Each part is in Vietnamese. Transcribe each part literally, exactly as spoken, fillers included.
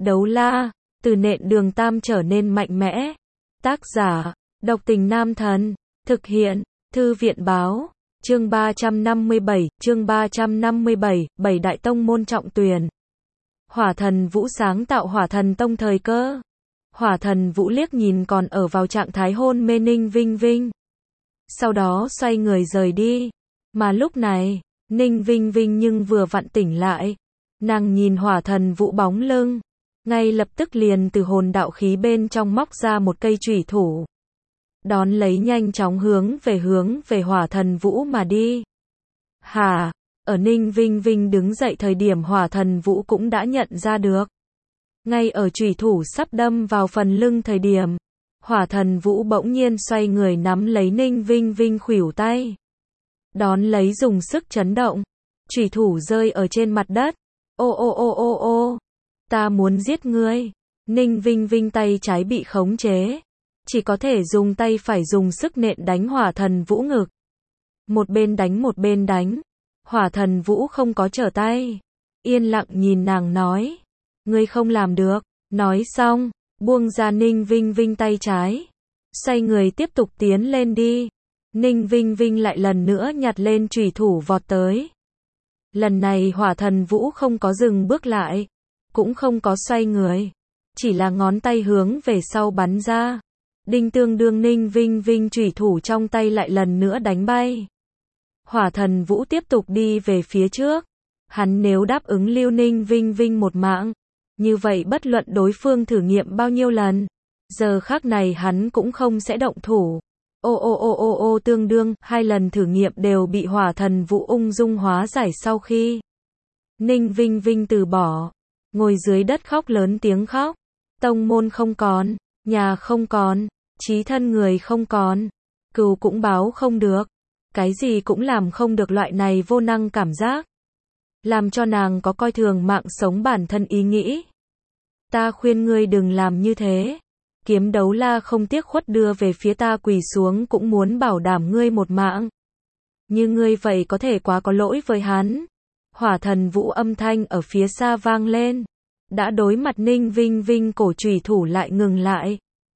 Đấu la, từ nện đường tam trở nên mạnh mẽ. Tác giả, độc tình nam thần. Thực hiện, thư viện báo. Chương ba trăm năm mươi bảy, chương ba trăm năm mươi bảy, bảy đại tông môn trọng tuyển. Hỏa thần Vũ sáng tạo Hỏa thần tông thời cơ. Hỏa thần Vũ liếc nhìn còn ở vào trạng thái hôn mê Ninh Vinh Vinh. Sau đó xoay người rời đi. Mà lúc này, Ninh Vinh Vinh nhưng vừa vặn tỉnh lại. Nàng nhìn Hỏa thần Vũ bóng lưng. Ngay lập tức liền từ hồn đạo khí bên trong móc ra một cây chủy thủ. Đón lấy nhanh chóng hướng về hướng về Hỏa thần Vũ mà đi. Hả? Ở Ninh Vinh Vinh đứng dậy thời điểm Hỏa thần Vũ cũng đã nhận ra được. Ngay ở chủy thủ sắp đâm vào phần lưng thời điểm, Hỏa thần Vũ bỗng nhiên xoay người nắm lấy Ninh Vinh Vinh khuỷu tay. Đón lấy dùng sức chấn động, chủy thủ rơi ở trên mặt đất. Ô ô ô ô ô, ta muốn giết ngươi. Ninh Vinh Vinh tay trái bị khống chế, chỉ có thể dùng tay phải dùng sức nện đánh Hỏa thần Vũ ngực. Một bên đánh một bên đánh. Hỏa thần Vũ không có trở tay, yên lặng nhìn nàng nói, ngươi không làm được. Nói xong, buông ra Ninh Vinh Vinh tay trái, xoay người tiếp tục tiến lên đi. Ninh Vinh Vinh lại lần nữa nhặt lên chủy thủ vọt tới. Lần này Hỏa thần Vũ không có dừng bước lại, cũng không có xoay người, chỉ là ngón tay hướng về sau bắn ra. Đinh tương đương Ninh Vinh Vinh chủy thủ trong tay lại lần nữa đánh bay. Hỏa thần Vũ tiếp tục đi về phía trước. Hắn nếu đáp ứng lưu Ninh Vinh Vinh một mạng, như vậy bất luận đối phương thử nghiệm bao nhiêu lần, giờ khắc này hắn cũng không sẽ động thủ. Ô ô ô ô ô tương đương, hai lần thử nghiệm đều bị Hỏa thần Vũ ung dung hóa giải sau khi Ninh Vinh Vinh từ bỏ, ngồi dưới đất khóc lớn tiếng khóc. Tông môn không còn, nhà không còn, chí thân người không còn, cừu cũng báo không được, cái gì cũng làm không được, loại này vô năng cảm giác làm cho nàng có coi thường mạng sống bản thân ý nghĩ. Ta khuyên ngươi đừng làm như thế. Kiếm đấu la không tiếc khuất đưa về phía ta quỳ xuống cũng muốn bảo đảm ngươi một mạng. Như ngươi vậy có thể quá có lỗi với hắn. Hỏa thần Vũ âm thanh ở phía xa vang lên. Đã đối mặt Ninh Vinh Vinh cổ chủy thủ lại ngừng lại.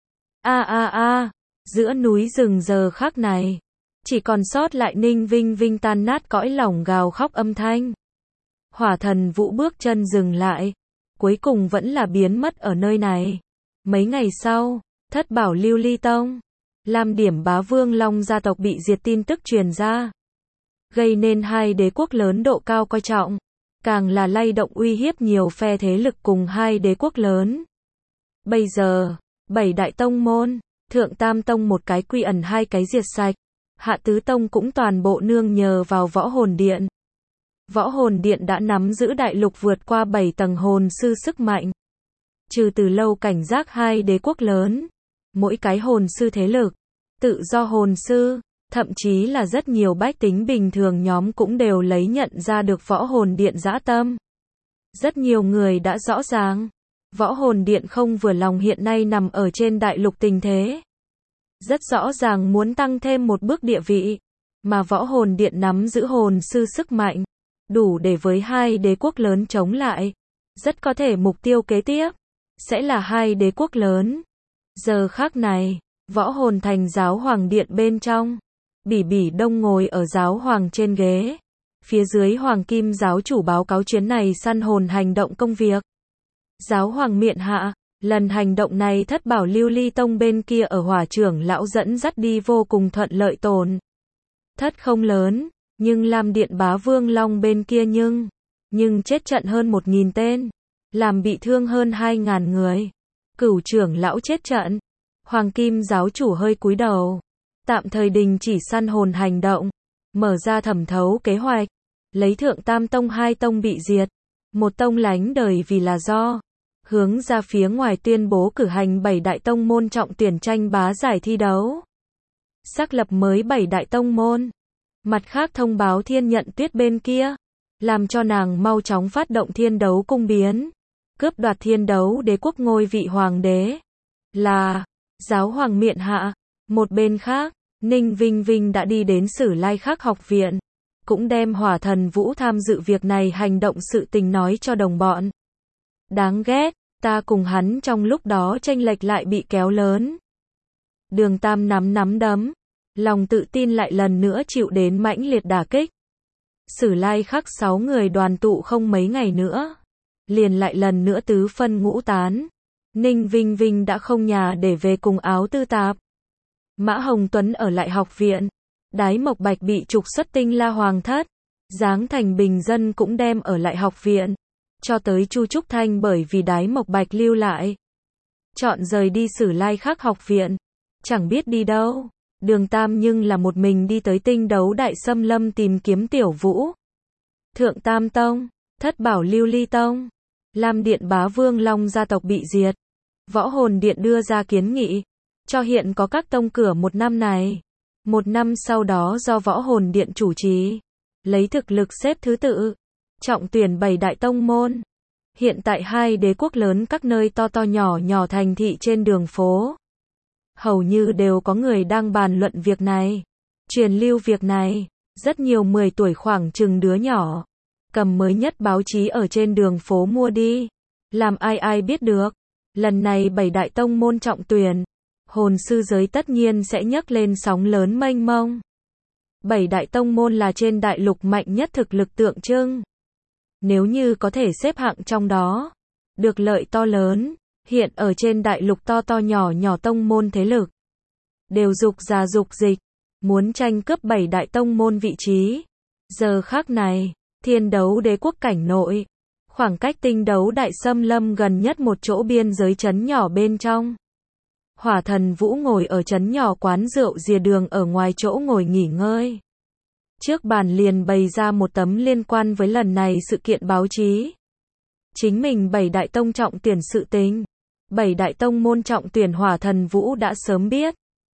A a a, giữa núi rừng giờ khắc này, chỉ còn sót lại Ninh Vinh Vinh tan nát cõi lòng gào khóc âm thanh. Hỏa thần Vũ bước chân dừng lại, cuối cùng vẫn là biến mất ở nơi này. Mấy ngày sau, Thất Bảo Lưu Ly Tông, Lam Điểm Bá Vương Long gia tộc bị diệt tin tức truyền ra, gây nên hai đế quốc lớn độ cao coi trọng, càng là lay động uy hiếp nhiều phe thế lực cùng hai đế quốc lớn. Bây giờ, bảy đại tông môn, Thượng Tam Tông một cái quy ẩn hai cái diệt sạch, Hạ Tứ Tông cũng toàn bộ nương nhờ vào Võ Hồn Điện. Võ Hồn Điện đã nắm giữ đại lục vượt qua bảy tầng hồn sư sức mạnh. Trừ từ lâu cảnh giác hai đế quốc lớn, mỗi cái hồn sư thế lực, tự do hồn sư, thậm chí là rất nhiều bách tính bình thường nhóm cũng đều lấy nhận ra được Võ Hồn Điện dã tâm. Rất nhiều người đã rõ ràng, Võ Hồn Điện không vừa lòng hiện nay nằm ở trên đại lục tình thế. Rất rõ ràng muốn tăng thêm một bước địa vị, mà Võ Hồn Điện nắm giữ hồn sư sức mạnh, đủ để với hai đế quốc lớn chống lại. Rất có thể mục tiêu kế tiếp sẽ là hai đế quốc lớn. Giờ khắc này, Võ Hồn Thành giáo hoàng điện bên trong, Bỉ Bỉ Đông ngồi ở giáo hoàng trên ghế. Phía dưới Hoàng Kim giáo chủ báo cáo chuyến này săn hồn hành động công việc. Giáo hoàng miện hạ, lần hành động này Thất Bảo Lưu Ly Tông bên kia ở Hỏa trưởng lão dẫn dắt đi vô cùng thuận lợi, tổn thất không lớn, nhưng Lam Điện Bá Vương Long bên kia nhưng, nhưng chết trận hơn một nghìn tên, làm bị thương hơn hai ngàn người. Cửu trưởng lão chết trận. Hoàng Kim giáo chủ hơi cúi đầu, tạm thời đình chỉ săn hồn hành động, mở ra thẩm thấu kế hoạch, lấy Thượng Tam Tông hai tông bị diệt, một tông lánh đời vì là do, hướng ra phía ngoài tuyên bố cử hành bảy đại tông môn trọng tuyển tranh bá giải thi đấu, xác lập mới bảy đại tông môn. Mặt khác thông báo Thiên Nhận Tuyết bên kia, làm cho nàng mau chóng phát động thiên đấu cung biến, cướp đoạt thiên đấu đế quốc ngôi vị hoàng đế. Là giáo hoàng miện hạ. Một bên khác, Ninh Vinh Vinh đã đi đến Sử Lai Khắc học viện, cũng đem Hỏa thần Vũ tham dự việc này hành động sự tình nói cho đồng bọn. Đáng ghét, Ta cùng hắn trong lúc đó chênh lệch lại bị kéo lớn. Đường Tam nắm nắm đấm, lòng tự tin lại lần nữa chịu đến mãnh liệt đả kích. Sử Lai Khắc sáu người đoàn tụ không mấy ngày nữa, liền lại lần nữa tứ phân ngũ tán. Ninh Vinh Vinh đã không nhà để về cùng Áo Tư Tạp. Mã Hồng Tuấn ở lại học viện. Đái Mộc Bạch bị trục xuất Tinh La Hoàng thất. Giáng Thành bình dân cũng đem ở lại học viện. Cho tới Chu Trúc Thanh bởi vì Đái Mộc Bạch lưu lại, chọn rời đi Sử Lai Khắc học viện. Chẳng biết đi đâu. Đường Tam nhưng là một mình đi tới Tinh Đấu Đại Xâm Lâm tìm kiếm Tiểu Vũ. Thượng Tam Tông, Thất Bảo Lưu Ly Tông, Lam Điện Bá Vương Long gia tộc bị diệt. Võ Hồn Điện đưa ra kiến nghị, cho hiện có các tông cửa một năm này. Một năm sau đó do Võ Hồn Điện chủ trì, lấy thực lực xếp thứ tự, trọng tuyển bảy đại tông môn. Hiện tại hai đế quốc lớn các nơi to to nhỏ nhỏ thành thị trên đường phố, hầu như đều có người đang bàn luận việc này, truyền lưu việc này. Rất nhiều mười tuổi khoảng chừng đứa nhỏ, cầm mới nhất báo chí ở trên đường phố mua đi. Làm ai ai biết được, lần này bảy đại tông môn trọng tuyển, hồn sư giới tất nhiên sẽ nhấc lên sóng lớn mênh mông. Bảy đại tông môn là trên đại lục mạnh nhất thực lực tượng trưng. Nếu như có thể xếp hạng trong đó, được lợi to lớn. Hiện ở trên đại lục to to nhỏ nhỏ tông môn thế lực, đều dục già dục dịch, muốn tranh cướp bảy đại tông môn vị trí. Giờ khác này, Thiên Đấu Đế quốc cảnh nội, khoảng cách Tinh Đấu Đại Xâm Lâm gần nhất một chỗ biên giới trấn nhỏ bên trong. Hỏa Thần Vũ ngồi ở trấn nhỏ quán rượu rìa đường ở ngoài chỗ ngồi nghỉ ngơi. Trước bàn liền bày ra một tấm liên quan với lần này sự kiện báo chí. Chính mình bảy đại tông trọng tuyển sự tình. Bảy đại tông môn trọng tuyển Hỏa Thần Vũ đã sớm biết.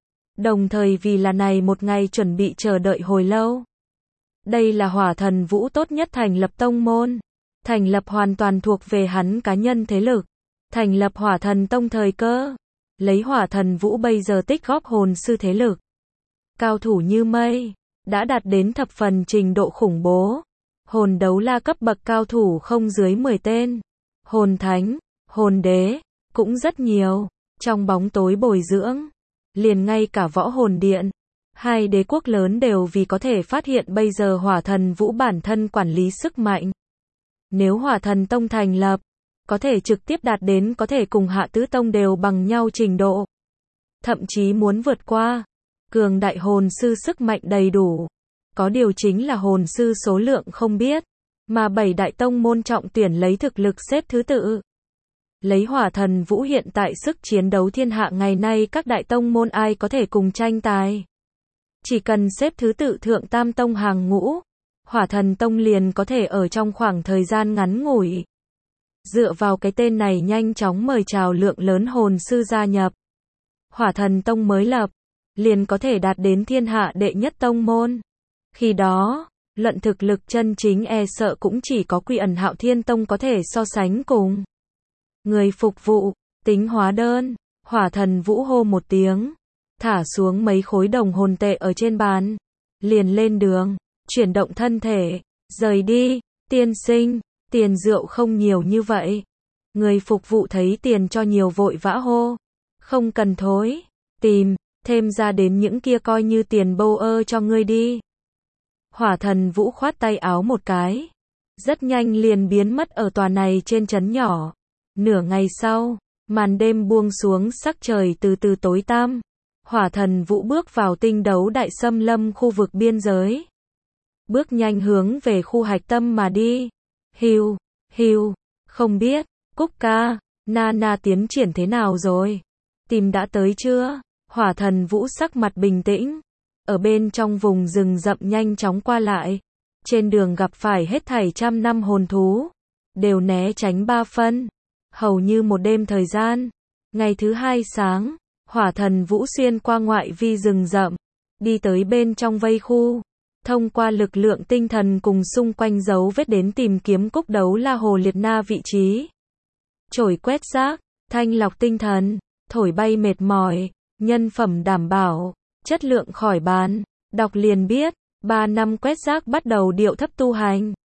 Đồng thời vì là này một ngày chuẩn bị chờ đợi hồi lâu. Đây là Hỏa Thần Vũ tốt nhất thành lập tông môn. Thành lập hoàn toàn thuộc về hắn cá nhân thế lực. Thành lập Hỏa Thần Tông thời cơ. Lấy Hỏa Thần Vũ bây giờ tích góp hồn sư thế lực. Cao thủ như mây. Đã đạt đến thập phần trình độ khủng bố. Hồn đấu la cấp bậc cao thủ không dưới mười tên. Hồn thánh, hồn đế, cũng rất nhiều. Trong bóng tối bồi dưỡng. Liền ngay cả Võ Hồn Điện. Hai đế quốc lớn đều vì có thể phát hiện bây giờ Hỏa Thần Vũ bản thân quản lý sức mạnh. Nếu Hỏa Thần Tông thành lập, có thể trực tiếp đạt đến có thể cùng Hạ Tứ Tông đều bằng nhau trình độ. Thậm chí muốn vượt qua. Cường đại hồn sư sức mạnh đầy đủ. Có điều chính là hồn sư số lượng không biết. Mà bảy đại tông môn trọng tuyển lấy thực lực xếp thứ tự. Lấy Hỏa Thần Vũ hiện tại sức chiến đấu thiên hạ ngày nay các đại tông môn ai có thể cùng tranh tài. Chỉ cần xếp thứ tự thượng tam tông hàng ngũ, Hỏa Thần Tông liền có thể ở trong khoảng thời gian ngắn ngủi. Dựa vào cái tên này nhanh chóng mời chào lượng lớn hồn sư gia nhập. Hỏa Thần Tông mới lập, liền có thể đạt đến thiên hạ đệ nhất tông môn. Khi đó, luận thực lực chân chính e sợ cũng chỉ có Quy Ẩn Hạo Thiên Tông có thể so sánh cùng. Người phục vụ, tính hóa đơn, Hỏa Thần Vũ hô một tiếng, thả xuống mấy khối đồng hồn tệ ở trên bàn, liền lên đường, chuyển động thân thể, rời đi. Tiên sinh, tiền rượu không nhiều như vậy. Người phục vụ thấy tiền cho nhiều vội vã hô, không cần thối, tìm, thêm ra đến những kia coi như tiền bâu ơ cho ngươi đi. Hỏa Thần Vũ khoát tay áo một cái, rất nhanh liền biến mất ở tòa này trên trấn nhỏ. Nửa ngày sau, màn đêm buông xuống, sắc trời từ từ tối tăm. Hỏa Thần Vũ bước vào Tinh Đấu Đại Xâm Lâm khu vực biên giới. Bước nhanh hướng về khu hạch tâm mà đi. Hiu, hiu, không biết, Cúc ca, Nana tiến triển thế nào rồi? Tìm đã tới chưa? Hỏa Thần Vũ sắc mặt bình tĩnh. Ở bên trong vùng rừng rậm nhanh chóng qua lại. Trên đường gặp phải hết thảy trăm năm hồn thú. Đều né tránh ba phân. Hầu như một đêm thời gian. Ngày thứ hai sáng, Hỏa Thần Vũ xuyên qua ngoại vi rừng rậm. Đi tới bên trong vây khu. Thông qua lực lượng tinh thần cùng xung quanh dấu vết đến tìm kiếm Cúc Đấu La Hồ Liệt Na vị trí. Chổi quét rác, thanh lọc tinh thần, thổi bay mệt mỏi, nhân phẩm đảm bảo, chất lượng khỏi bán. Đọc liền biết, ba năm quét rác bắt đầu điệu thấp tu hành.